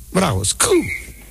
Bravo, scoop.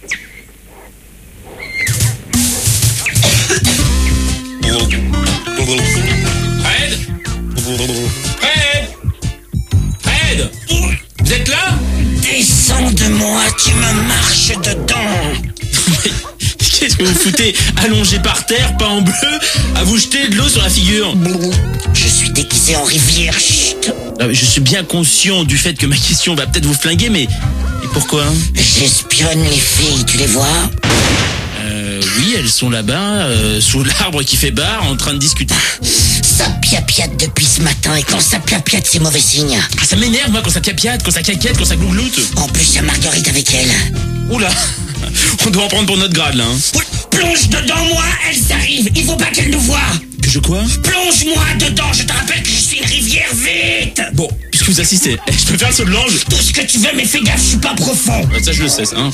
Fred Fred Fred Vous êtes là? Descends de moi, tu me marches dedans. Qu'est-ce que vous foutez allongé par terre, pas en bleu, à vous jeter de l'eau sur la figure? Je suis déguisé en rivière, chut. Je suis bien conscient du fait que ma question va peut-être vous flinguer, mais pourquoi? J'espionne les filles, tu les vois? Oui, elles sont là-bas, sous l'arbre qui fait bar, en train de discuter. Ça piapiate depuis ce matin, et quand ça piapiate, c'est mauvais signe. Ah, ça m'énerve, moi, quand ça piapiate, quand ça caquette, quand ça glougloute. En plus, il y a Marguerite avec elle. Oula, on doit en prendre pour notre grade, là, hein. Oui, plonge dedans, moi, elles arrivent, il faut pas qu'elles nous voient. Que je quoi? Plonge-moi dedans, je te rappelle que je suis une rivière, vite. Bon, puisque vous assistez, je peux faire le saut de l'ange? Tout ce que tu veux, mais fais gaffe, je suis pas profond. Ça, je le sais, ça, hein.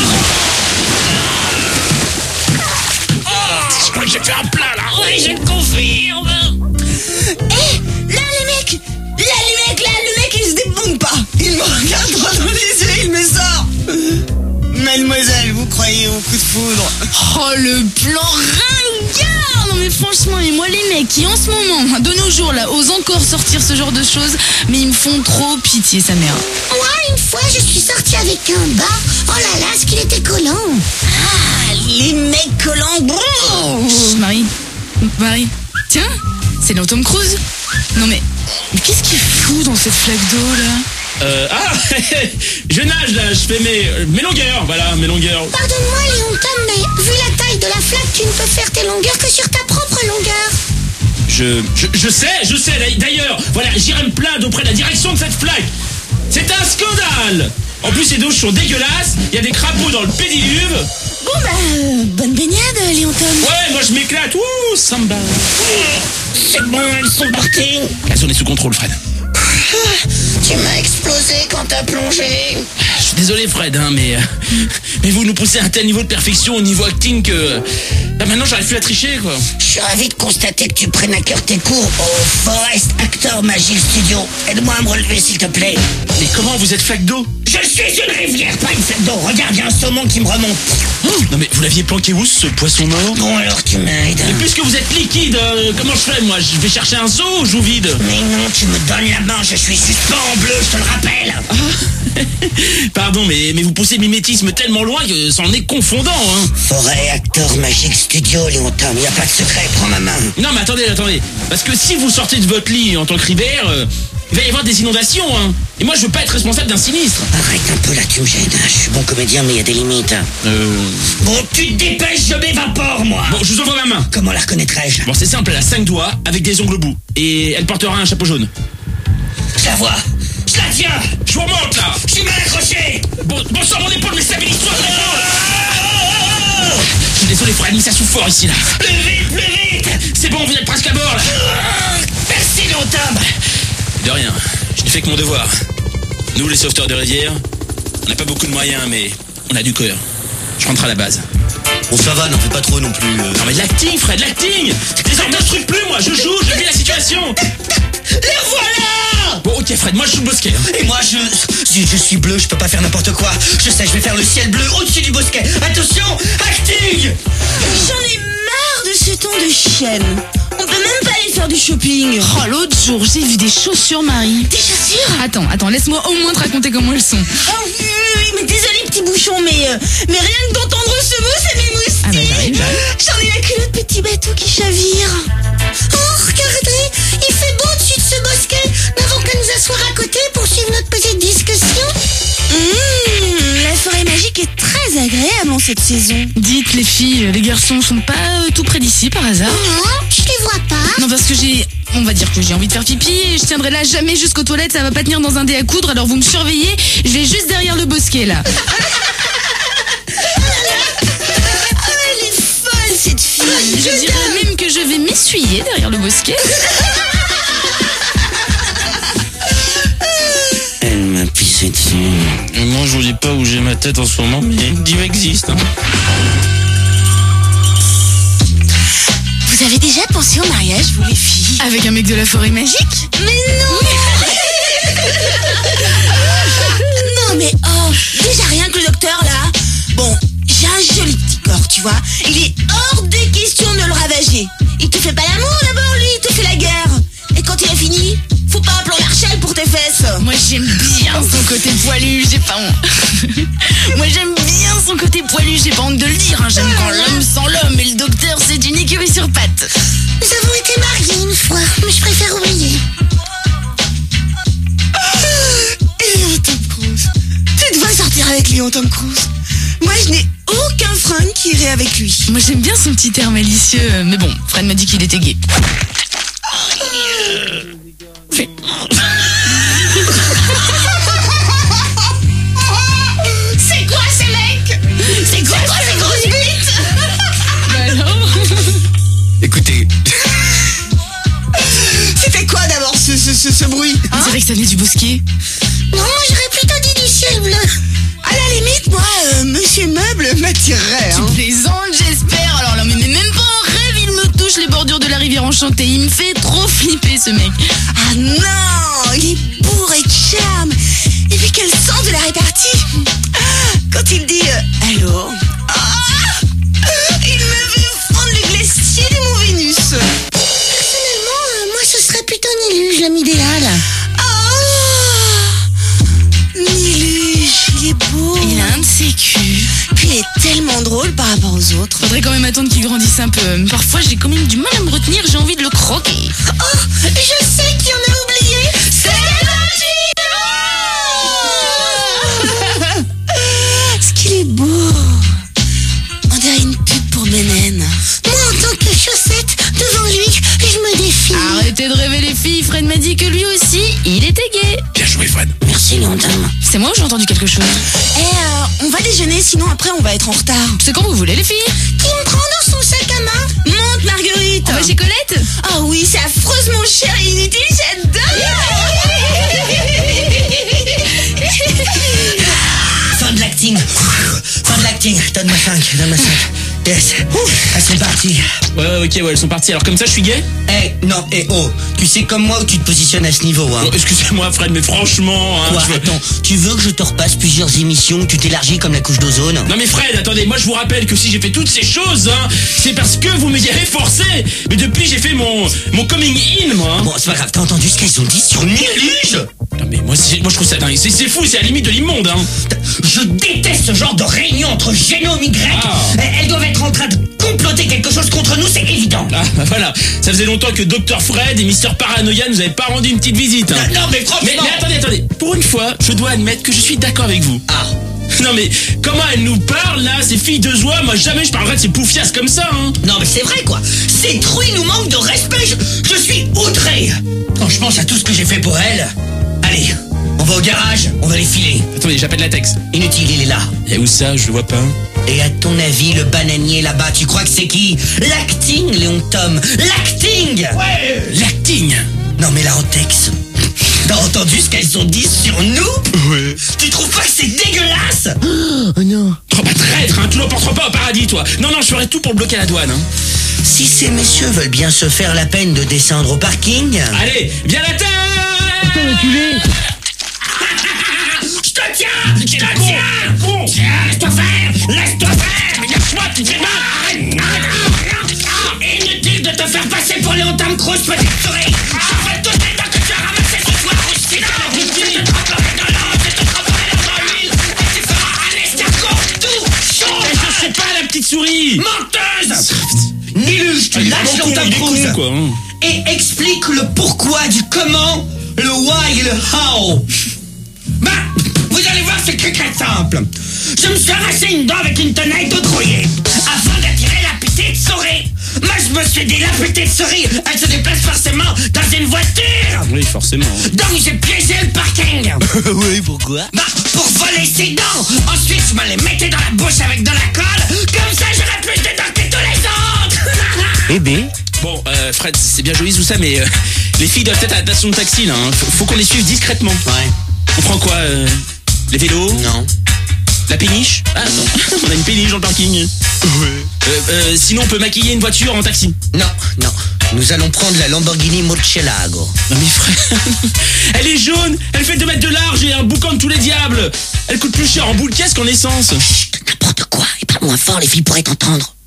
Je crois que j'ai fait un plat, là. Oui, je le confirme. Là, le mec, il se débonde pas. Il me regarde droit dans les yeux, il me sort. Mademoiselle, vous croyez au coup de foudre? Oh, le plan ringard! Non mais franchement, et moi les mecs qui en ce moment, de nos jours là, osent encore sortir ce genre de choses, mais ils me font trop pitié, sa mère. Moi, une fois, je suis sortie avec un bas. Oh là là, ce qu'il était collant. Ah, les mecs collants, bon. Chut, Marie, tiens, c'est dans Tom Cruise. Non mais qu'est-ce qu'il fout dans cette flaque d'eau là? Je nage là, je fais mes longueurs, voilà, mes longueurs. Pardonne-moi, Léon Tom, mais vu la taille de la flaque, tu ne peux faire tes longueurs que sur ta propre longueur. Je sais, d'ailleurs, voilà, j'irai me plaindre auprès de la direction de cette flaque. C'est un scandale. En plus, ces douches sont dégueulasses, il y a des crapauds dans le pédiluve. Bon bah, bonne baignade, Léon Tom. Ouais, moi je m'éclate, ouh, samba. C'est bon, elles sont parties. La zone est sous contrôle, Fred. Tu m'as explosé quand t'as plongé. Je suis désolé, Fred, hein, mais vous nous poussez à un tel niveau de perfection au niveau acting que... Là, maintenant, j'arrive plus à tricher, quoi. Je suis ravi de constater que tu prennes à cœur tes cours au Forest Actor Magic Studio. Aide-moi à me relever, s'il te plaît. Mais comment vous êtes flaque d'eau? Je suis une rivière, pas une flaque d'eau. Regarde, il y a un saumon qui me remonte. Non mais vous l'aviez planqué où, ce poisson mort? Bon, alors tu m'aides. Et puisque vous êtes liquide, comment je fais, moi? Je vais chercher un seau ou je vous vide? Mais non, tu me donnes la main, je suis suspens en bleu, je te le rappelle. Pardon, mais vous poussez le mimétisme tellement loin que c'en est confondant, hein. Forêt Actor Magic Studio, Léon Tom, il n'y a pas de secret, prends ma main. Non mais attendez. Parce que si vous sortez de votre lit en tant que rivière, il va y avoir des inondations, hein. Et moi je veux pas être responsable d'un sinistre. Arrête un peu là, tu me gênes. Je suis bon comédien, mais il y a des limites. Bon, tu te dépêches, je m'évapore, moi. Bon, je vous envoie ma main. Comment la reconnaîtrais-je? Bon, c'est simple, elle a 5 doigts avec des ongles au bout. Et elle portera un chapeau jaune. Je la vois. Je la tiens. Je vous remonte, là. Je suis mal accroché. Bon sur mon épaule, mais stabilise-toi. Je suis désolé, Fred, mais ça souffle fort ici, là. Plus vite. C'est bon, vous êtes presque à bord, là. Merci, Léon Tom. De rien, je n'ai fait que mon devoir. Nous, les sauveteurs de rivière, on n'a pas beaucoup de moyens, mais on a du cœur. Je rentre à la base. Bon, ça va, n'en fais pas trop non plus. Non mais l'acting, Fred, l'acting. Les ordres je truc plus, moi, je joue, je vis la situation. Les voilà. Bon, ok, Fred, moi je joue le bosquet. Et moi, je suis bleu, je peux pas faire n'importe quoi. Je sais, je vais faire le ciel bleu au-dessus du bosquet. Attention, acting. J'en ai marre de ce ton de chienne. On peut même pas aller faire du shopping. Oh, l'autre jour, j'ai vu des chaussures, Marie. Des chaussures? Attends, laisse-moi au moins te raconter comment elles sont. Oh oui, mais désolé petit bouchon, mais rien que d'entendre ce mot, ça m'émoustille. Ah bah j'arrive. J'en ai la culotte petit bateau qui chavire. Oh, regardez, il fait beau au-dessus de ce bosquet. N'avons qu'à nous asseoir à côté pour suivre notre petite discussion. La forêt magique est très agréable en cette saison. Dites les filles, les garçons sont pas tout près d'ici par hasard? Non, je les vois pas. Non, parce que on va dire que j'ai envie de faire pipi et je tiendrai là jamais jusqu'aux toilettes, ça va pas tenir dans un dé à coudre, alors vous me surveillez, je vais juste derrière le bosquet là. Elle est folle cette fille. Je dirais même que je vais m'essuyer derrière le bosquet. Elle m'a pissé dessus. Moi je vous dis pas où j'ai ma tête en ce moment, mais Dieu existe, hein. Vous avez déjà pensé au mariage, vous les filles? Avec un mec de la forêt magique? Mais non. Non mais oh, déjà rien que le docteur vois. Il est hors des questions de le ravager. Il te fait pas l'amour d'abord, lui, il te fait la guerre. Et quand il a fini, faut pas un plan Marshall pour tes fesses. Moi j'aime bien son côté poilu, j'ai pas honte. Moi j'aime bien son côté poilu, j'ai pas honte de le dire. Hein. J'aime quand l'homme sans l'homme et le docteur c'est une écurie sur pattes. Nous avons été mariés une fois, mais je préfère oublier. Et Tom Cruise. Tu dois sortir avec lui, Tom Cruise. Moi je n'ai aucun fringue qui irait avec lui. Moi j'aime bien son petit air malicieux, mais bon, Fred m'a dit qu'il était gay. C'est quoi ces mecs? C'est quoi ces grosses bites? Bah alors Écoutez, C'était quoi d'abord ce bruit? On dirait que ça venait du bosquet. Non, j'aurais plutôt dit du ciel bleu. À la limite, moi, Monsieur Meuble m'attirerait. Tu plaisantes, j'espère. Alors là, mais même pas en rêve, il me touche les bordures de la rivière enchantée. Il me fait trop flipper ce mec. Ah non, il est bourré de charme. Et puis quel sens de la répartie. Quand il dit allô, il me fait fondre le glacier du Mont Vénus. Personnellement, moi ce serait plutôt Niluge, l'homme idéal. Niluge, il est beau. Il a un de ses culs. Puis il est tellement drôle par rapport aux autres. Faudrait quand même attendre qu'il grandisse un peu. Mais parfois, j'ai quand même du mal à me retenir. J'ai envie de le croquer. Oh, je sais qui en a oublié. C'est ce qu'il est beau. On dirait une pub pour Ménène. Moi, en tant que chaussette, devant lui, je me défie. Arrêtez de rêver les filles. Fred m'a dit que lui aussi, il était gay. Bien joué, Fred. Merci, Léontin. C'est moi ou j'ai entendu quelque chose? On va déjeuner, sinon après on va être en retard. C'est quand vous voulez les filles. Qui me prend dans son sac à main? Monte, Marguerite. On va chez Colette. Ah oui, c'est affreusement cher et inutile, j'adore. fin de l'acting. Fin de l'acting. Donne-moi 5. Yes. Elles sont parties. Ouais, ok, elles sont parties. Alors comme ça, je suis gay? Non, oh. Tu sais comme moi où tu te positionnes à ce niveau, hein. Bon, excusez-moi, Fred, mais franchement... Hein, Quoi, attends, tu veux que je te repasse plusieurs émissions où tu t'élargis comme la couche d'ozone? Non mais Fred, attendez, moi je vous rappelle que si j'ai fait toutes ces choses, hein, c'est parce que vous me y avez forcé. Mais depuis, j'ai fait mon coming in, moi. Hein. Bon, c'est pas grave, t'as entendu ce qu'elles ont dit sur Niluge? Non mais moi je trouve ça dingue. C'est fou, c'est à la limite de l'immonde, hein. Je déteste ce genre de réunion entre génomes Y. Elles doivent être en train de comploter quelque chose contre nous, c'est évident. Ah, bah voilà. Ça faisait longtemps que Dr Fred et Mr Paranoia nous avaient pas rendu une petite visite. Hein. Non, mais franchement... Mais attendez. Pour une fois, je dois admettre que je suis d'accord avec vous. Ah. Non mais, comment elles nous parlent, là, ces filles de joie? Moi, jamais je parlerai de ces poufiasses comme ça, hein. Non, mais c'est vrai, quoi. Ces truies nous manquent de respect. Je suis outré. Quand je pense à tout ce que j'ai fait pour elles... Allez, on va au garage, on va les filer. Attendez, j'appelle la texte. Inutile, il est là. Et où ça? Je le vois pas. Et à ton avis, le bananier là-bas, tu crois que c'est qui? L'acting, Léon Tom. L'acting. Ouais, l'acting. Non mais la Rotex. T'as entendu ce qu'elles ont dit sur nous? Ouais. Tu trouves pas que c'est dégueulasse? Oh non. Oh bah traître, hein, tu l'emporteras pas au paradis, toi. Non, je ferai tout pour le bloquer à la douane, hein. Si ces messieurs veulent bien se faire la peine de descendre au parking... Allez, viens la tête. Je te tiens! Laisse-toi faire! Laisse-moi, tu fais mal! Inutile de te faire passer pour Léon Tom Cruise, petite souris! Je vais toutes les dents que tu as ramassées ce soir aussi! Je te tremperai dans l'eau, je te tremperai dans l'huile, et tu feras un escargot tout chaud! Je sais pas, la petite souris. Menteuse! Niluge, tu lâches Léon Tom Cruise! Quoi, hein. Et explique le pourquoi du comment, le why et le how. Bah, vous allez voir, c'est très simple. Je me suis arraché une dent avec une tenaille d'eau brouillée afin d'attirer la petite souris. Moi, je me suis dit, la petite souris, elle se déplace forcément dans une voiture. Oui, forcément. Donc, j'ai piégé le parking. Oui, pourquoi? Bah, pour voler ses dents. Ensuite, je me les mettais dans la bouche avec de la colle. Comme ça, j'aurais plus de dents que tous les autres. Eh ben... Bon, Fred, c'est bien joli tout ça, mais les filles doivent être à la station de taxi, là. Hein. Faut qu'on les suive discrètement. Ouais. On prend quoi? Les vélos? Non. La péniche? Ah non, on a une péniche dans le parking. Ouais. Sinon, on peut maquiller une voiture en taxi. Non. Nous allons prendre la Lamborghini Murcielago. Non mais frère, elle est jaune, elle fait 2 mètres de large et un boucan de tous les diables. Elle coûte plus cher en boule de caisse qu'en essence. Chut, n'importe quoi. Et parle moins fort, les filles pourraient t'entendre.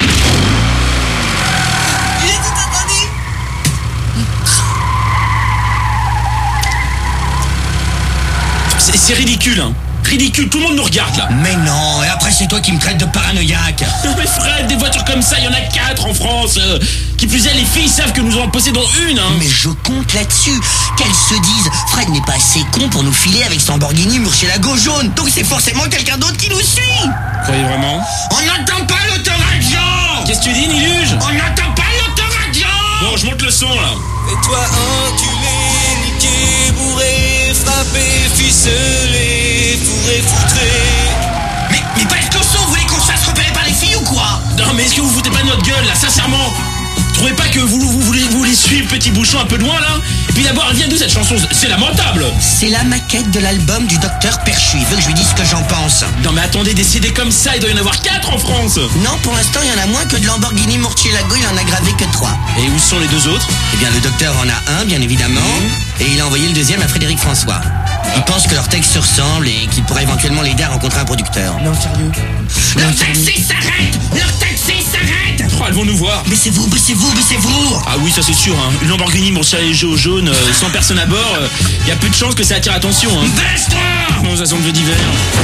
C'est ridicule, hein. Ridicule, tout le monde nous regarde là. Mais non, et après c'est toi qui me traites de paranoïaque. Non mais Fred, des voitures comme ça, il y en a 4 en France. Qui plus est, les filles savent que nous en possédons une, hein. Mais je compte là-dessus. Qu'elles se disent, Fred n'est pas assez con pour nous filer avec son Lamborghini Murcielago jaune. Donc c'est forcément quelqu'un d'autre qui nous suit. Vous croyez vraiment? On n'entend pas l'autoradio. Qu'est-ce que tu dis, Niluge? On n'entend pas l'autoradio. Bon, je monte le son là. Et toi enculé, niqué, bourré, frappé, ficelé, fourré, foutré. Mais pas explosion, vous voulez qu'on se fasse repérer par les filles ou quoi? Non mais est-ce que vous foutez pas de notre gueule là, sincèrement? Vous trouvez pas que vous voulez suivre Petit Bouchon un peu de loin là? Et puis d'abord, elle vient d'où cette chanson? C'est lamentable. C'est la maquette de l'album du docteur Perchu. Il veut que je lui dise ce que j'en pense. Non mais attendez, des CD comme ça, il doit y en avoir 4 en France. Non, pour l'instant, il y en a moins que de Lamborghini Murcielago, il en a gravé que 3. Et où sont les 2 autres? Eh bien, le docteur en a un, bien évidemment, et il a envoyé le deuxième à Frédéric François. Il pense que leurs textes se ressemblent et qu'il pourrait éventuellement l'aider à rencontrer un producteur. Non, sérieux. Leur taxi s'arrête! Leur taxi s'arrête! Oh, elles vont nous voir. Baissez-vous, baissez-vous, baissez-vous! Ah oui, ça c'est sûr, hein. Une Lamborghini Murcielago jaune, sans personne à bord, y a peu de chances que ça attire l'attention, hein. Baisse-toi! Non, ça semble le d'hiver.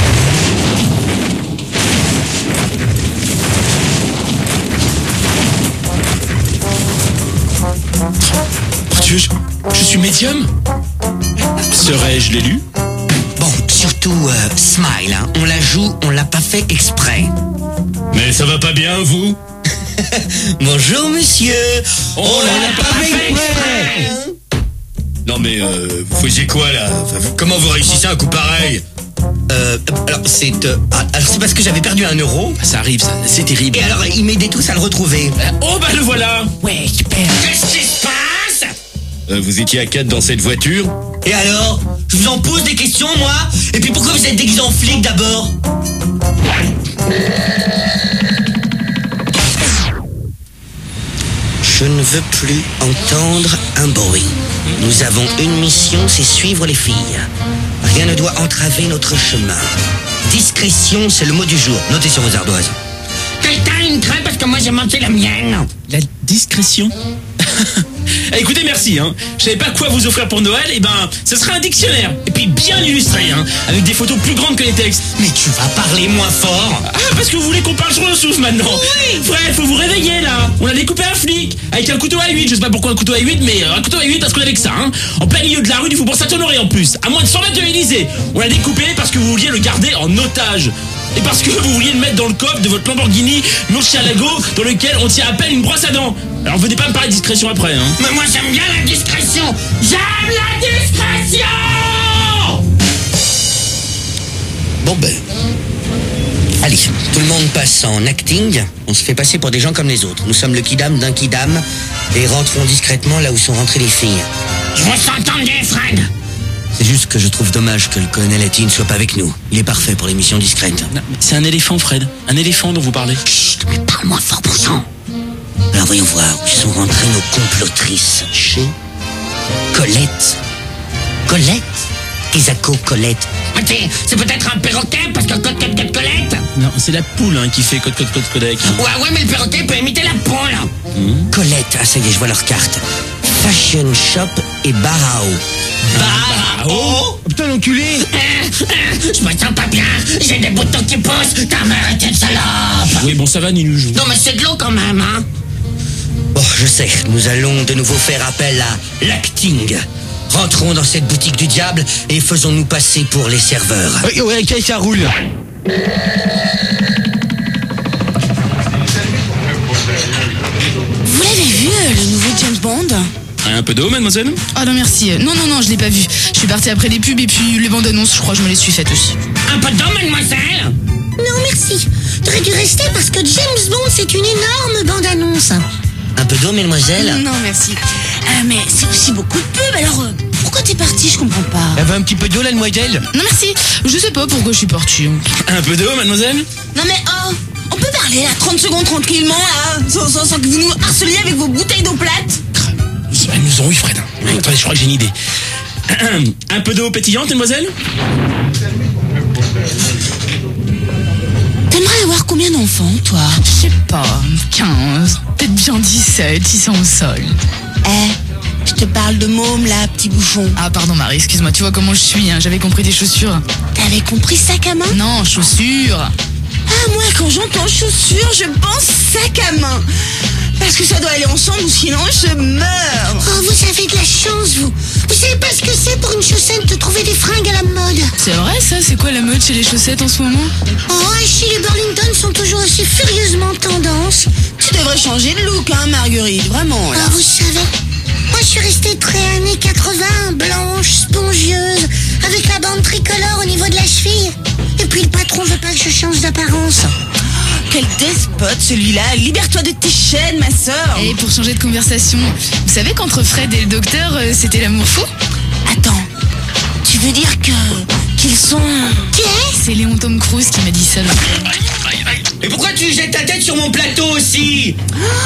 Oh Dieu, je suis médium? Serais-je l'élu? Bon, surtout, Smile, hein. On la joue, on l'a pas fait exprès. Mais ça va pas bien, vous? Bonjour, monsieur! On l'a pas fait exprès. Non mais vous faisiez quoi là? Comment vous réussissez un coup pareil? Alors c'est parce que j'avais perdu 1 euro. Ça arrive, ça, c'est terrible. Et alors il m'aidait tous à le retrouver. Oh bah le voilà. Ouais, super. Qu'est-ce qui se passe? Vous étiez à 4 dans cette voiture? Et alors? Je vous en pose des questions, moi? Et puis pourquoi vous êtes déguisé en flic d'abord? Je ne veux plus entendre un bruit. Nous avons une mission, c'est suivre les filles. Rien ne doit entraver notre chemin. Discrétion, c'est le mot du jour. Notez sur vos ardoises. Quelqu'un a une crêpe parce que moi j'ai mangé la mienne. La discrétion. Eh, écoutez, merci, hein. Je savais pas quoi vous offrir pour Noël, et ben, ce sera un dictionnaire. Et puis bien illustré, hein. Avec des photos plus grandes que les textes. Mais tu vas parler moins fort. Ah, parce que vous voulez qu'on parle sur le souffle maintenant. Oui. Frère, faut vous réveiller là. On a découpé un flic avec un couteau à 8. Je sais pas pourquoi un couteau à 8, mais un couteau à 8 parce qu'on avait que ça, hein. En plein milieu de la rue du Faubourg Saint-Honoré en plus. À moins de 100 mètres de l'Élysée. On l'a découpé parce que vous vouliez le garder en otage. Et parce que vous vouliez le mettre dans le coffre de votre Lamborghini Murcielago dans lequel on tient à peine une brosse à dents. Alors venez pas me parler de discrétion après, hein. Mais moi j'aime bien la discrétion. J'aime la discrétion. Bon ben... Allez, tout le monde passe en acting. On se fait passer pour des gens comme les autres. Nous sommes le kidam d'un kidam et rentrons discrètement là où sont rentrées les filles. Je vous entendez, Fred? C'est juste que je trouve dommage que le colonel Hattie ne soit pas avec nous. Il est parfait pour les missions discrètes. C'est un éléphant, Fred. Un éléphant dont vous parlez. Chut, mais parle-moi fort pour ça. Alors voyons voir où sont rentrées nos complotrices. Chez Colette. Colette? Isako Colette. C'est peut-être un perroquet parce que Colette. Non, c'est la poule, hein, qui fait code. Ouais, mais le perroquet peut imiter la poule. Colette, ah ça y est, je vois leur carte. Fashion Shop et Barao. Barao? Putain, l'enculé! Je me sens pas bien, j'ai des boutons qui poussent, ta mère est une salope! Oui, bon, ça va, Niluge. Non, mais c'est de l'eau quand même, hein? Bon, je sais, nous allons de nouveau faire appel à l'acting. Rentrons dans cette boutique du diable et faisons-nous passer pour les serveurs. Ouais, ok, ça roule. Vous l'avez vu, le nouveau James Bond? Un peu d'eau, mademoiselle? Oh non, merci. Non, je l'ai pas vu. Je suis partie après les pubs et puis les bandes annonces, je crois que je me les suis faites aussi. Un peu d'eau, mademoiselle? Non, merci. T'aurais dû rester parce que James Bond, c'est une énorme bande-annonce. Un peu d'eau, mademoiselle? Non, merci. Mais c'est aussi beaucoup de pubs, alors pourquoi t'es partie? Je comprends pas. Elle veut un petit peu d'eau, la demoiselle? Non, merci. Je sais pas pourquoi je suis partie. Un peu d'eau, mademoiselle? Non, mais on peut parler là, 30 secondes tranquillement, là, sans que vous nous harceliez avec vos bouteilles d'eau plate? Elles nous ont eu, Fred. Attendez, je crois que j'ai une idée. Un peu d'eau pétillante, mademoiselle? T'aimerais avoir combien d'enfants, toi? Je sais pas, 15, peut-être bien 17, ils sont au sol. Je te parle de môme, là, petit bouffon. Ah pardon Marie, excuse-moi, tu vois comment je suis, hein. J'avais compris des chaussures. T'avais compris sac à main? Non, chaussures. Ah, moi, quand j'entends chaussures, je pense sac à main. Parce que ça doit aller ensemble ou sinon je meurs. Oh, vous avez de la chance, vous. Vous savez pas ce que c'est pour une chaussette de trouver des fringues à la mode. C'est vrai ça? C'est quoi la mode chez les chaussettes en ce moment? Oh, Achille et Burlington sont toujours aussi furieusement tendance. Tu devrais changer de look, hein, Marguerite, vraiment, là. Ah, vous savez, moi je suis restée très années 80, blanche, spongieuse, avec la bande tricolore au niveau de la cheville. Et puis le patron veut pas que je change d'apparence. Quel despote, celui-là. Libère-toi de tes chaînes, ma sœur. Et pour changer de conversation, vous savez qu'entre Fred et le docteur, c'était l'amour fou? Attends, tu veux dire qu'ils sont... C'est Léon Tom Cruise qui m'a dit ça. Mais pourquoi tu jettes ta tête sur mon plateau aussi?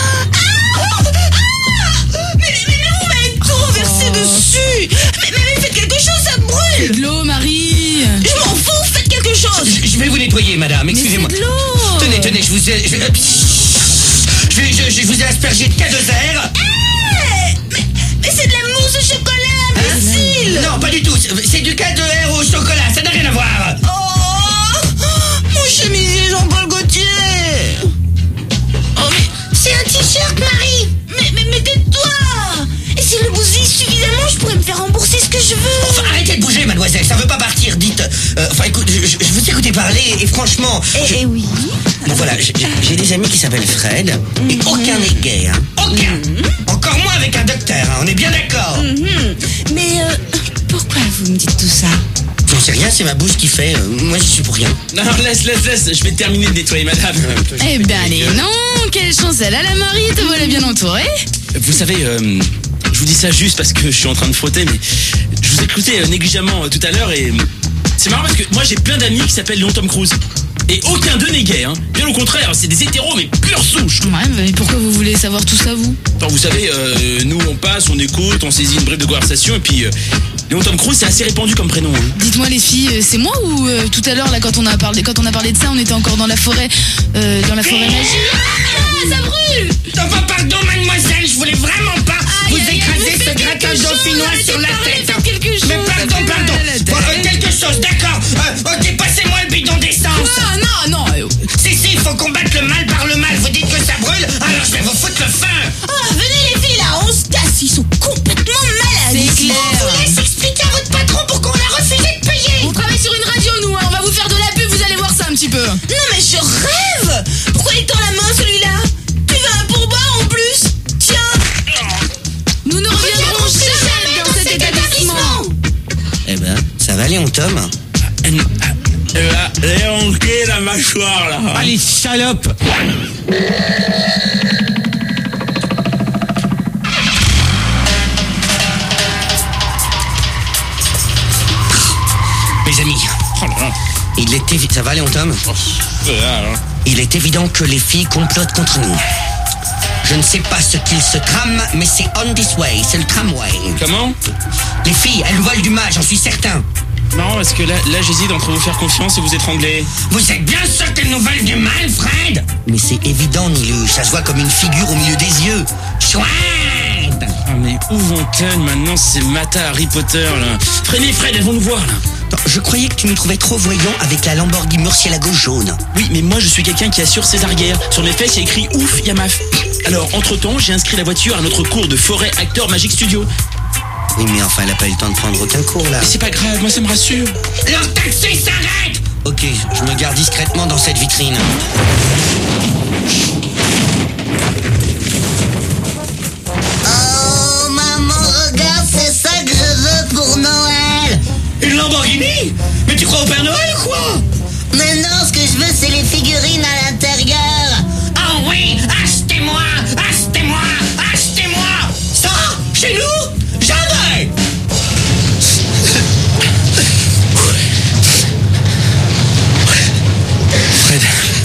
Mais vous m'avez tout renversé dessus. Mais faites quelque chose, ça brûle. C'est de l'eau, Marie. Je m'en fous, faites quelque chose. Je vais vous nettoyer, madame, excusez-moi. Mais c'est de l'eau. Tenez, je vous ai aspergé de K2R. Mais c'est de la mousse au chocolat, imbécile. Non, pas du tout, c'est du K2R au chocolat, ça n'a rien à voir. Oh, mon chemisier Jean-Paul Gaultier. Oh, mais c'est un t-shirt, Marie. Mais tais-toi. Et si le bousille suffisamment, je pourrais me faire rembourser ce que je veux. Enfin, arrêtez de bouger, mademoiselle, ça veut pas partir, dites. Écoute, je vous ai écouté parler et franchement... Et oui. Bon voilà, j'ai des amis qui s'appellent Fred et aucun n'est gay, hein. Aucun. Encore moins avec un docteur, hein, on est bien d'accord. Mais pourquoi vous me dites tout ça? J'en sais rien, c'est ma bouche qui fait. Moi, j'y suis pour rien. Non, laisse, je vais terminer de nettoyer madame. Eh ben allez, non, quelle chance elle a la Marie, te voilà bien entourée. Vous savez, je vous dis ça juste parce que je suis en train de frotter, mais je vous ai écouté négligemment tout à l'heure et c'est marrant parce que moi j'ai plein d'amis qui s'appellent Léon Tom Cruise. Et aucun d'eux n'est gay, hein. Bien au contraire, c'est des hétéros, mais pure souche. Ouais, mais pourquoi vous voulez savoir tout ça, vous? Enfin, vous savez, nous on passe, on écoute, on saisit une brève de conversation, et puis Léon Tom Cruise c'est assez répandu comme prénom. Hein. Dites-moi les filles, c'est moi ou tout à l'heure là quand on a parlé de ça, on était encore dans la forêt magique. Ah, ça brûle! Enfin, pardon, mademoiselle, je voulais vraiment pas vous écraser ce gratin dauphinois sur la tête. Mais pardon. Bon, quelque chose, d'accord. Ok, passez-moi le bidon d'essence. Non. Si, il faut combattre le mal par le mal. Vous dites que ça brûle, alors je vais vous foutre le feu. Oh, venez les filles là, on se casse, ils sont complètement malades. C'est clair. On vous laisse expliquer à votre patron pourquoi on a refusé de payer. On travaille sur une radio, nous, hein. On va vous faire de la pub, vous allez voir ça un petit peu. Non mais je rêve. Pourquoi il tend la main celui-là? Tu veux un pourboire en plus? Tiens. Nous ne reviendrons jamais dans cet établissement. Eh ben, ça va, Léon Tom? Léon, la mâchoire là. Allez, salope. Mes amis, il est évident... Ça va, Léon Tom? Il est évident que les filles complotent contre nous. Je ne sais pas ce qu'ils se trament, mais c'est on this way, c'est le tramway. Comment? Les filles, elles veulent du mal, j'en suis certain. Non, parce que là j'hésite entre vous faire confiance et vous étrangler. Vous êtes bien sûr qu'elles nous veulent du mal, Fred? Mais c'est évident, Nilu, ça se voit comme une figure au milieu des yeux. Chouette! Ah mais où vont-elles maintenant ces matas Harry Potter là? Freinez Fred, elles vont nous voir là. Non, je croyais que tu nous trouvais trop voyants avec la Lamborghini Murcielago jaune. Oui, mais moi je suis quelqu'un qui assure ses arrières. Sur mes fesses il y a écrit ouf Yamaf. Alors entre-temps j'ai inscrit la voiture à notre cours de forêt acteur Magic Studio. Oui, mais enfin, elle a pas eu le temps de prendre aucun cours, là. Mais c'est pas grave, moi ça me rassure. Leur taxi s'arrête! Ok, je me garde discrètement dans cette vitrine. Oh, maman, regarde, c'est ça que je veux pour Noël. Une Lamborghini? Mais tu crois au Père Noël ou quoi? Mais non, ce que je veux, c'est les figurines à l'intérieur. Oh oui, achetez-moi! Ça, chez nous? Jamais! Fred,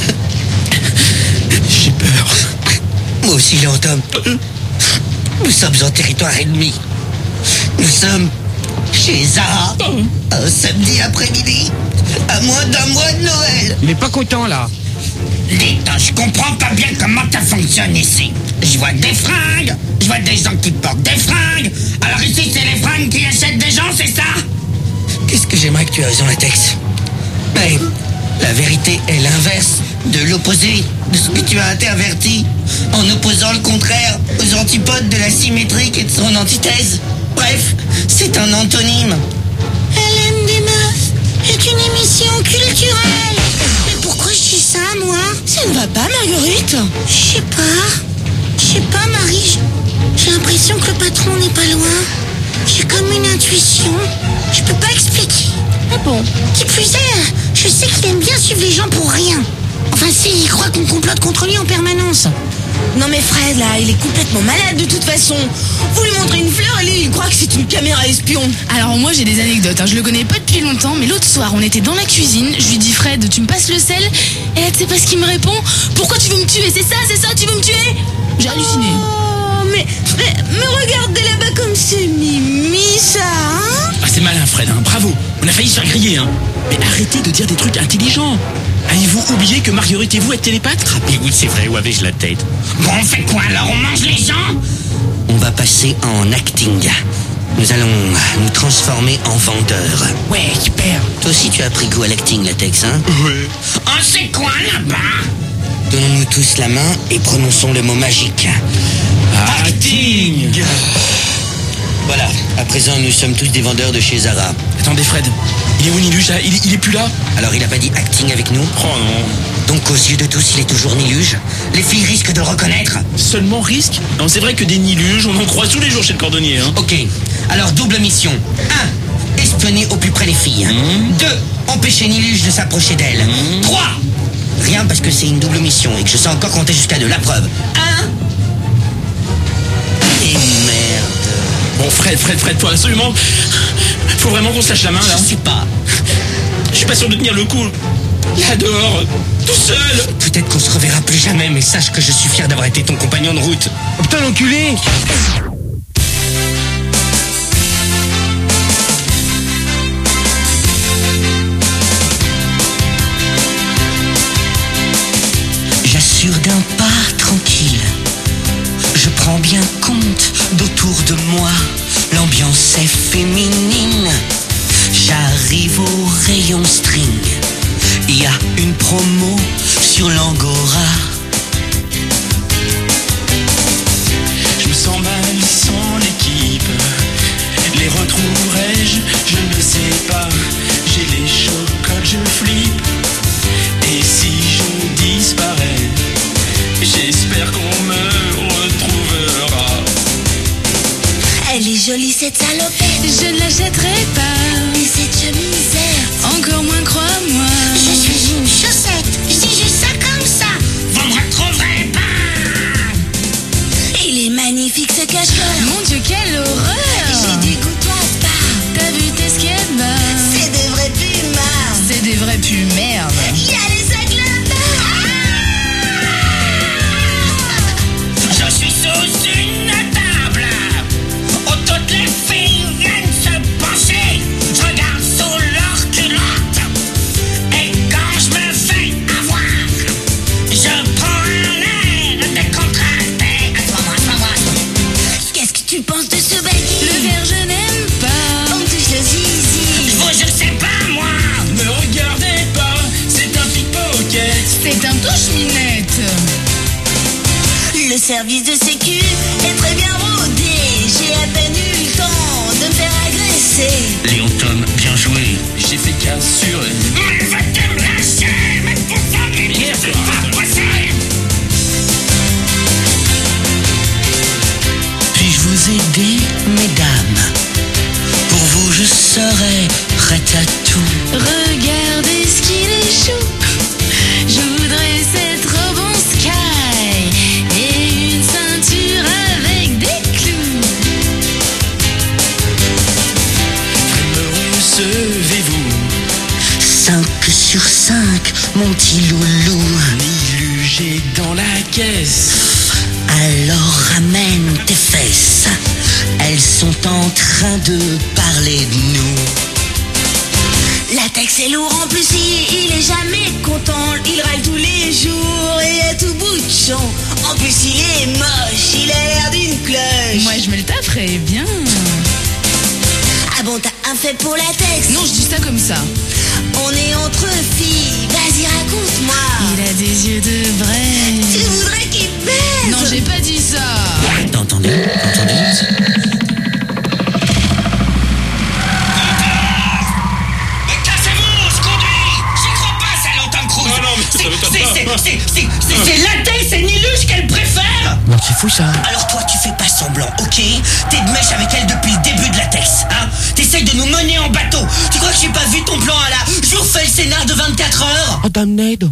j'ai peur. Moi aussi, Léon Tom. Nous sommes en territoire ennemi. Nous sommes chez Zara, un samedi après-midi, à moins d'un mois de Noël. Il est pas content là. Dites, je comprends pas bien comment ça fonctionne ici. Je vois des fringues, je vois des gens qui portent des fringues. Alors ici, c'est les fringues qui achètent des gens, c'est ça? Qu'est-ce que j'aimerais que tu aies raison, Latex. Mais la vérité est l'inverse de l'opposé de ce que tu as interverti, en opposant le contraire aux antipodes de la symétrique et de son antithèse. Bref, c'est un antonyme. Elle aime des meufs est une émission culturelle. Mais pourquoi je dis ça, moi? Ça ne va pas, Marguerite? Je sais pas, Marie. J'ai l'impression que le patron n'est pas loin. J'ai comme une intuition. Je peux pas expliquer. Ah bon? Qui plus est, je sais qu'il aime bien suivre les gens pour rien. Enfin, il croit qu'on complote contre lui en permanence. Non mais Fred, là, il est complètement malade de toute façon. Vous lui montrez une fleur et lui, il croit que c'est une caméra espion. Alors moi j'ai des anecdotes, hein. Je le connais pas depuis longtemps, mais l'autre soir on était dans la cuisine, je lui dis Fred, tu me passes le sel? Et là tu sais pas ce qu'il me répond? Pourquoi tu veux me tuer? C'est ça, tu veux me tuer? J'ai halluciné. Oh, mais regardez là-bas comme c'est mimi ça, hein? Ah, c'est malin, Fred, hein. Bravo. On a failli se faire griller, hein. Mais arrêtez de dire des trucs intelligents. Avez-vous oublié que Marguerite et vous êtes télépathes? Rappelez-vous de c'est vrai, où avais-je la tête? Bon, on fait quoi alors? On mange les gens? On va passer en acting. Nous allons nous transformer en vendeurs. Ouais, super. Toi aussi tu as pris goût à l'acting, Latex, hein? Ouais. Oh, c'est quoi là-bas? Donnons-nous tous la main et prononçons le mot magique. Acting. Voilà, à présent nous sommes tous des vendeurs de chez Zara. Attendez, Fred. Il est où Niluge là? Il est plus là? Alors il a pas dit acting avec nous? Oh non. Donc aux yeux de tous il est toujours Niluge? Les filles risquent de le reconnaître? Seulement risque? Non, c'est vrai que des Niluges, on en croise tous les jours chez le cordonnier, hein. Ok, alors double mission. 1. Espionner au plus près les filles. 2. Empêcher Niluge de s'approcher d'elles. 3. Rien parce que c'est une double mission et que je sais encore compter jusqu'à 2. La preuve. 1. Et merde. Bon, Fred, faut absolument... Faut vraiment qu'on se lâche la main, là. Je sais pas. Je suis pas sûr de tenir le coup. Là dehors, tout seul. Peut-être qu'on se reverra plus jamais, mais sache que je suis fier d'avoir été ton compagnon de route. Oh, putain, l'enculé! J'assure d'un pas tranquille. Je prends bien compte d'autour de moi. L'ambiance est féminine. J'arrive au rayon string. Il y a une promo sur l'Angora. Je me sens mal sans l'équipe. Les retrouverai-je? Je ne sais pas. J'ai les chocs, je flippe. Et si je disparais, j'espère qu'on me retrouvera. Elle est jolie cette salopette. Je ne l'achèterai pas. Et cette chemisette. Encore moins, crois-moi. Je suis une chaussette. Je dis juste ça comme ça. Vous me retrouverez pas! Il est magnifique ce cache-cœur. Mon Dieu, quelle horreur! J'ai du goût toi pas. T'as vu tes skates-bas? C'est des vrais pumas. C'est des vrais pus, merde. Il y a les aigles là-bas. Je suis sous une table où toutes les filles viennent se pencher. Je regarde sous leur culotte et quand je me fais avoir, je prends un air décontracté. Assois-moi. Qu'est-ce que tu penses de ce baggy? Le verre, je n'aime pas. On me touche le zizi. Vous, je sais pas moi. Me regardez pas, c'est un pickpocket. C'est un touche-minette. Le service de sécu est très bien rodé. J'ai à peine eu le temps de me faire agresser. Léon Tom, bien joué. J'ai fait casse sur elle. Mais va te me lâcher, mais pour famille, c'est pas possible. Puis-je vous aider, mesdames? Pour vous, je serai prête à tout. Regardez ce qu'il est chou. Je voudrais cette robe en sky et une ceinture avec des clous. Me recevez-vous? 5 sur 5, mon petit loulou. Niluge est dans la caisse. Alors ramène tes fesses. Elles sont en train de parler de nous. Latex est lourd en plus, il est jamais content. Il râle tous les jours. méchant. En plus, il est moche, il a l'air d'une cloche. Moi, je me le taperais bien. Ah bon, t'as un fait pour latex? Non, je dis ça comme ça. On est entre filles, vas-y raconte-moi. Il a des yeux de vrai. Tu voudrais qu'il te baise? Non, j'ai pas dit ça. Entendez. Mais cassez-vous, on se conduit. J'y crois pas, ça, Tom Cruise. Non, mais ça m'étonne pas. C'est latex et Niluche qu'elle préfère. Non, c'est fou ça. Alors toi, tu fais pas semblant, ok? T'es de mèche avec elle depuis le début de latex, hein? T'essayes de nous mener en bateau. Tu crois que j'ai pas vu ton plan à la jour fait le scénar de 24 heures? Oh, damned.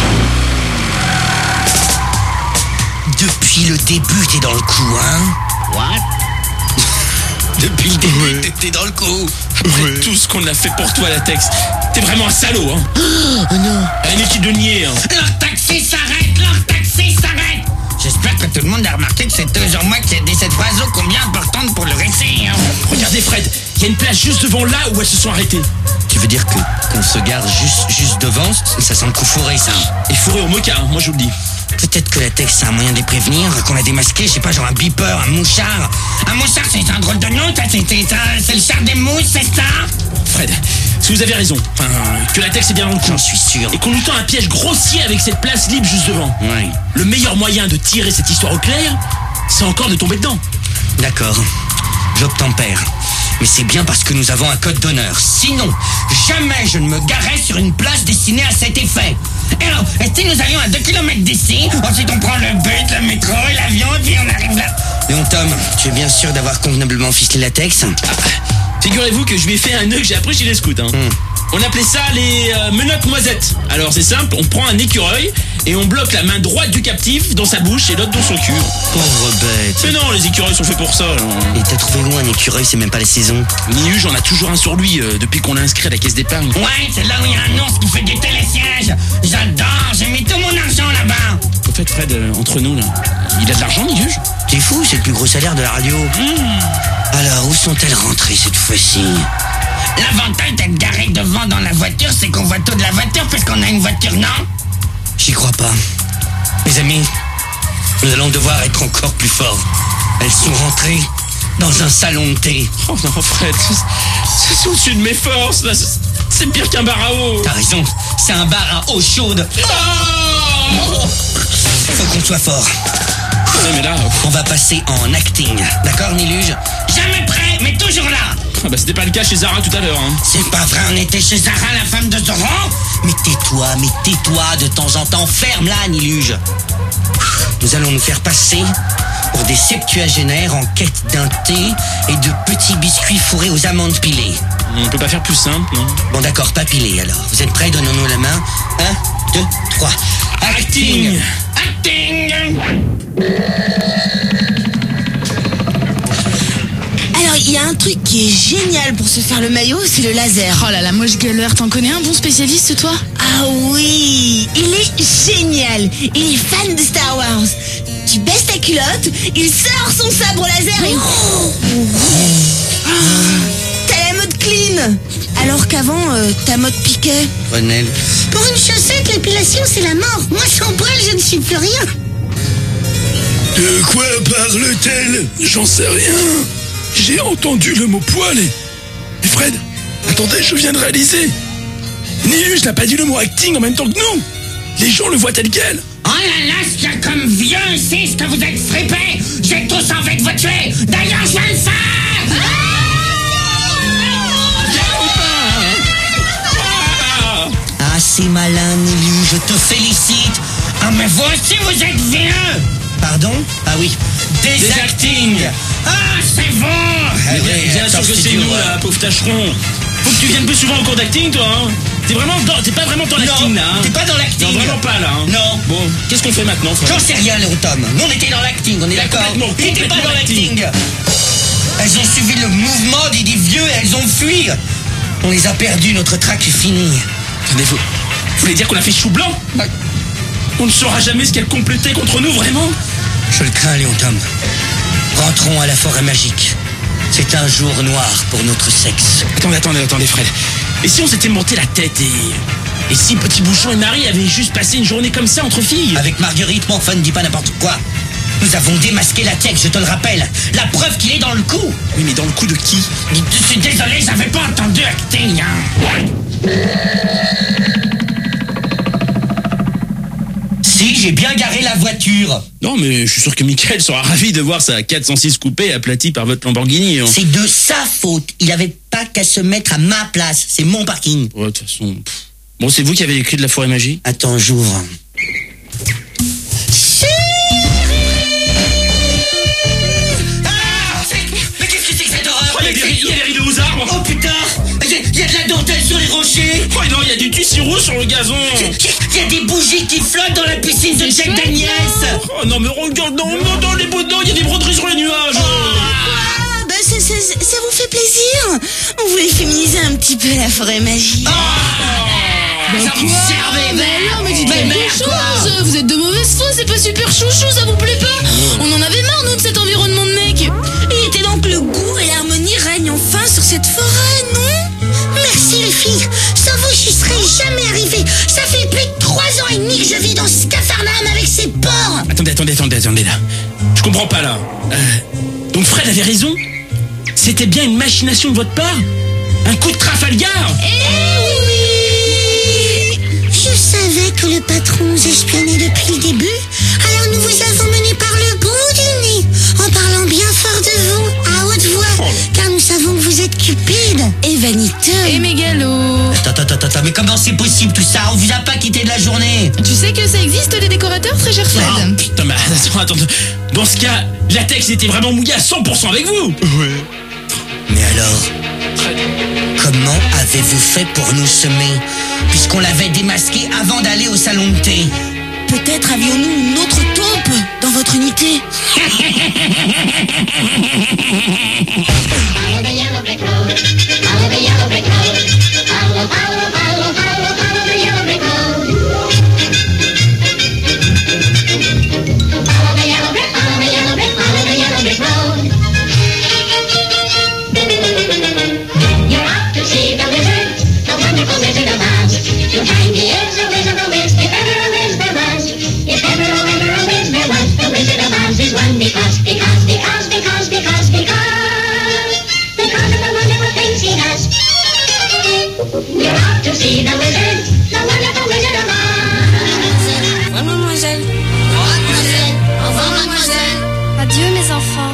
Depuis le début, t'es dans le coup, hein? What? Depuis le début, t'es dans le coup. Après tout ce qu'on a fait pour toi, Latex, t'es vraiment un salaud, hein. Oh non. Un équipe de niais, hein. Leur taxi s'arrête. J'espère que tout le monde a remarqué que c'est toujours moi qui ai dit cette phrase ô combien importante pour le récit, hein. Regardez, Fred, il y a une place juste devant là où elles se sont arrêtées. Tu veux dire qu'on se gare juste devant? Ça sent le coup fourré, ça. Et fourré au mocha, hein, moi je vous le dis. Peut-être que Latex a un moyen de les prévenir, qu'on l'a démasqué, je sais pas, genre un beeper, un mouchard. Un mouchard, c'est un drôle de nom, c'est le char des mousses, c'est ça? Fred, si vous avez raison, enfin, que Latex est bien dans le coup. J'en suis sûr. Et qu'on nous tend un piège grossier avec cette place libre juste devant. Ouais. Le meilleur moyen de tirer cette histoire au clair, c'est encore de tomber dedans. D'accord, j'obtempère. Mais c'est bien parce que nous avons un code d'honneur. Sinon, jamais je ne me garerais sur une place destinée à cet effet. Et alors, si nous allions à 2 km d'ici, ensuite on prend le bus, le métro et l'avion, et puis on arrive là. Léon Tom, tu es bien sûr d'avoir convenablement ficelé Latex? Figurez-vous que je lui ai fait un nœud que j'ai appris chez les scouts, hein. On appelait ça les menottes noisettes. Alors c'est simple, on prend un écureuil et on bloque la main droite du captif dans sa bouche et l'autre dans son cul. Pauvre bête. Mais non, les écureuils sont faits pour ça. Et t'as trouvé où un écureuil? C'est même pas la saison. Nilu, j'en a toujours un sur lui depuis qu'on l'a inscrit à la caisse d'épargne. Ouais, c'est là où il y a un ours qui fait du télésiège. J'adore, j'ai mis tout mon argent là-bas. Au fait, Fred, entre nous, là, il a de l'argent, Nilu? T'es fou, c'est le plus gros salaire de la radio. Alors, où sont-elles rentrées cette fois-ci? L'avantage d'être garé devant dans la voiture, c'est qu'on voit tout de la voiture puisqu'on a une voiture, non? J'y crois pas. Mes amis, nous allons devoir être encore plus forts. Elles sont rentrées dans un salon de thé. Oh non, Fred, c'est au-dessus de mes forces, là. C'est pire qu'un bar à eau. T'as raison, c'est un bar à eau chaude. Faut qu'on soit fort. Ouais, mais là... On va passer en acting. D'accord, Niluge? Jamais prêt, mais toujours là. Ah bah c'était pas le cas chez Zara tout à l'heure, hein. C'est pas vrai, on était chez Zara, la femme de Zoran. Mais tais-toi, de temps en temps, ferme-la, Niluge. Nous allons nous faire passer pour des septuagénaires en quête d'un thé et de petits biscuits fourrés aux amandes pilées. On peut pas faire plus simple, non? Bon d'accord, pas pilés alors. Vous êtes prêts? Donnons-nous la main. 1, 2, 3. Acting! Acting. Alors, il y a un truc qui est génial pour se faire le maillot, c'est le laser. Oh là là, moi je galère. T'en connais un bon spécialiste, toi? Ah oui, il est génial. Il est fan de Star Wars. Tu baisses ta culotte, il sort son sabre laser et... T'as la mode clean. Alors qu'avant, ta mode piquet. Renel. Pour une chaussette, l'épilation, c'est la mort. Moi, sans poil, je ne suis plus rien. De quoi parle-t-elle? J'en sais rien. J'ai entendu le mot poil et... Mais Fred, attendez, je viens de réaliser. Niluge n'a pas dit le mot acting en même temps que nous. Les gens le voient tel quel. Oh là là, c'est comme vieux ici, ce que vous êtes fripés. J'ai tous envie de vous tuer. D'ailleurs, je vais le faire. Ah, c'est malin, Niluge, je te félicite. Ah, mais vous aussi, vous êtes vieux. Pardon? Ah oui. Des acting! Ah, c'est bon. Bien sûr que c'est nous, là, pauvre tâcheron. Faut que tu viennes plus souvent en cours d'acting, toi, hein. T'es pas vraiment dans l'acting, là, hein. T'es pas dans l'acting. Non, vraiment pas, là, hein. Non. Bon, qu'est-ce qu'on fait maintenant, Fred? J'en sais rien, Léon Tom. Nous, on était dans l'acting, on est d'accord? Complètement, Il était pas complètement dans l'acting. Elles ont suivi le mouvement des vieux et elles ont fui. On les a perdus, notre traque est finie. Attendez, vous voulez dire qu'on a fait chou blanc? On ne saura jamais ce qu'elle complétait contre nous, vraiment? Je le crains, Léon Tom. Rentrons à la forêt magique. C'est un jour noir pour notre sexe. Attendez, Fred. Et si on s'était monté la tête et Et si Petit Bouchon et Marie avaient juste passé une journée comme ça entre filles? Avec Marguerite, mon fan, dis pas n'importe quoi. Nous avons démasqué la tech, je te le rappelle. La preuve qu'il est dans le coup. Oui, mais dans le coup de qui? Je suis désolé, j'avais pas entendu acting, hein. Si, j'ai bien garé la voiture. Non, mais je suis sûr que Michael sera ravi de voir sa 406 coupée aplatie par votre Lamborghini. Hein. C'est de sa faute. Il avait pas qu'à se mettre à ma place. C'est mon parking. Ouais, de toute façon... Bon, c'est vous qui avez les clés de la forêt magie? Attends, j'ouvre. Mais qu'est-ce que c'est que cette horreur? Oh, il y a des rideaux aux arbres. Oh putain, il y a de la dentelle sur les rochers. Oh non, il y a du tissu rouge sur le gazon. Il y a des bougies qui flottent dans la piscine de Jack Daniels. Oh non, mais regarde, non, les beaux dents, il y a des broderies sur les nuages. Ah, bah ça vous fait plaisir. On voulait féminiser un petit peu la forêt magique. Ça vous servait, Non, mais dites quelque chose. Vous êtes de mauvaise foi, c'est pas super chouchou, ça vous plaît pas? On en avait marre, nous, de cet environnement de mec. Il était donc le goût et l'harmonie règnent enfin sur cette forêt, non? Merci les filles. Sans vous, j'y serais jamais arrivé. Ça fait plus de 3 ans et demi que je vis dans ce capharnaüm avec ces porcs. Attendez là. Je comprends pas là. Donc Fred avait raison? C'était bien une machination de votre part? Un coup de Trafalgar? Je savais que le patron nous espionnait depuis le début, alors nous vous avons mené par le bout du nez, en parlant bien fort de vous, à haute voix, car nous savons que vous êtes cupide et vaniteux. Et mégalo. Attends, mais comment c'est possible tout ça? On vous a pas quitté de la journée. Tu sais que ça existe des décorateurs, très cher Fred? Oh, putain, mais attends. Dans ce cas, la Tex était vraiment mouillée à 100% avec vous. Ouais. Mais alors, comment avez-vous fait pour nous semer, puisqu'on l'avait démasqué avant d'aller au salon de thé? Peut-être avions-nous une autre taupe dans votre unité. Adieu mes enfants.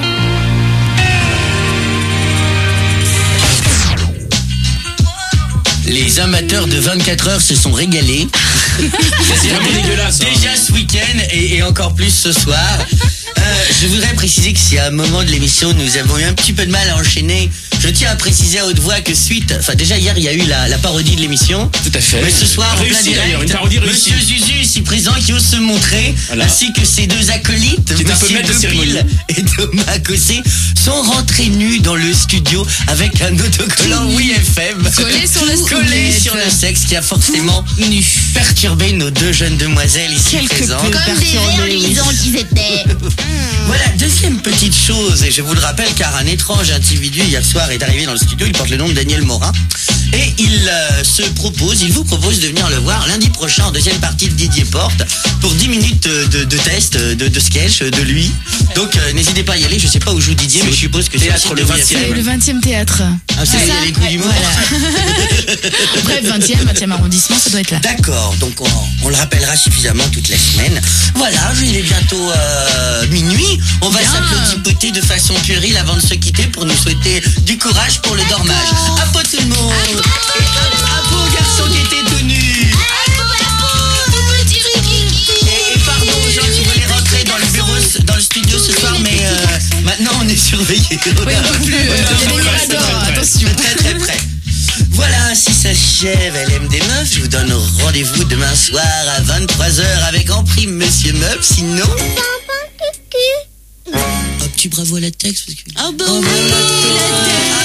Les amateurs de 24 heures se sont régalés. C'est vraiment dégueulasse. Hein. Déjà ce week-end et encore plus ce soir. Je voudrais préciser que si à un moment de l'émission nous avons eu un petit peu de mal à enchaîner, je tiens à préciser à haute voix que déjà hier il y a eu la parodie de l'émission. Tout à fait. Mais ce soir en plein direct, une parodie réussie. Monsieur Zuzu ici présent qui ose se montrer, voilà. Ainsi que ses deux acolytes, qui est un peu Monsieur maître de cérémonie, et Thomas Cossé, sont rentrés nus dans le studio avec un autocollant Oui FM Collé sur le collé sur le sexe qui a forcément perturbé nos deux jeunes demoiselles ici présentes. Comme des vers lisants qu'ils étaient. Voilà, deuxième petite chose, et je vous le rappelle car un étrange individu hier soir est arrivé dans le studio, il porte le nom de Daniel Morin, et il vous propose de venir le voir lundi prochain en deuxième partie de Didier Porte pour 10 minutes de test, de sketch de lui. Donc n'hésitez pas à y aller, je sais pas où joue Didier, mais je suppose que théâtre le 20e. C'est le 20e théâtre. Ah, c'est ça, les coups d'humour. Voilà. Bref, 20e arrondissement, ça doit être là. D'accord, donc on le rappellera suffisamment toute la semaine. Voilà, il est bientôt minuit. On va s'applaudipoter de façon puérile avant de se quitter pour nous souhaiter du courage pour le dormage. Apo tout le monde. Et apo au garçon qui était tout nu. Et pardon aux gens qui voulaient rentrer dans le studio ce soir, mais maintenant on est surveillés. Oui, on peut plus. Attention. Très près. Voilà, ainsi s'achève LM des Meufs. Je vous donne rendez-vous demain soir à 23h avec en prime Monsieur Meuf. Sinon... Un petit bravo à la Tex parce que... Oh, bon, la tête.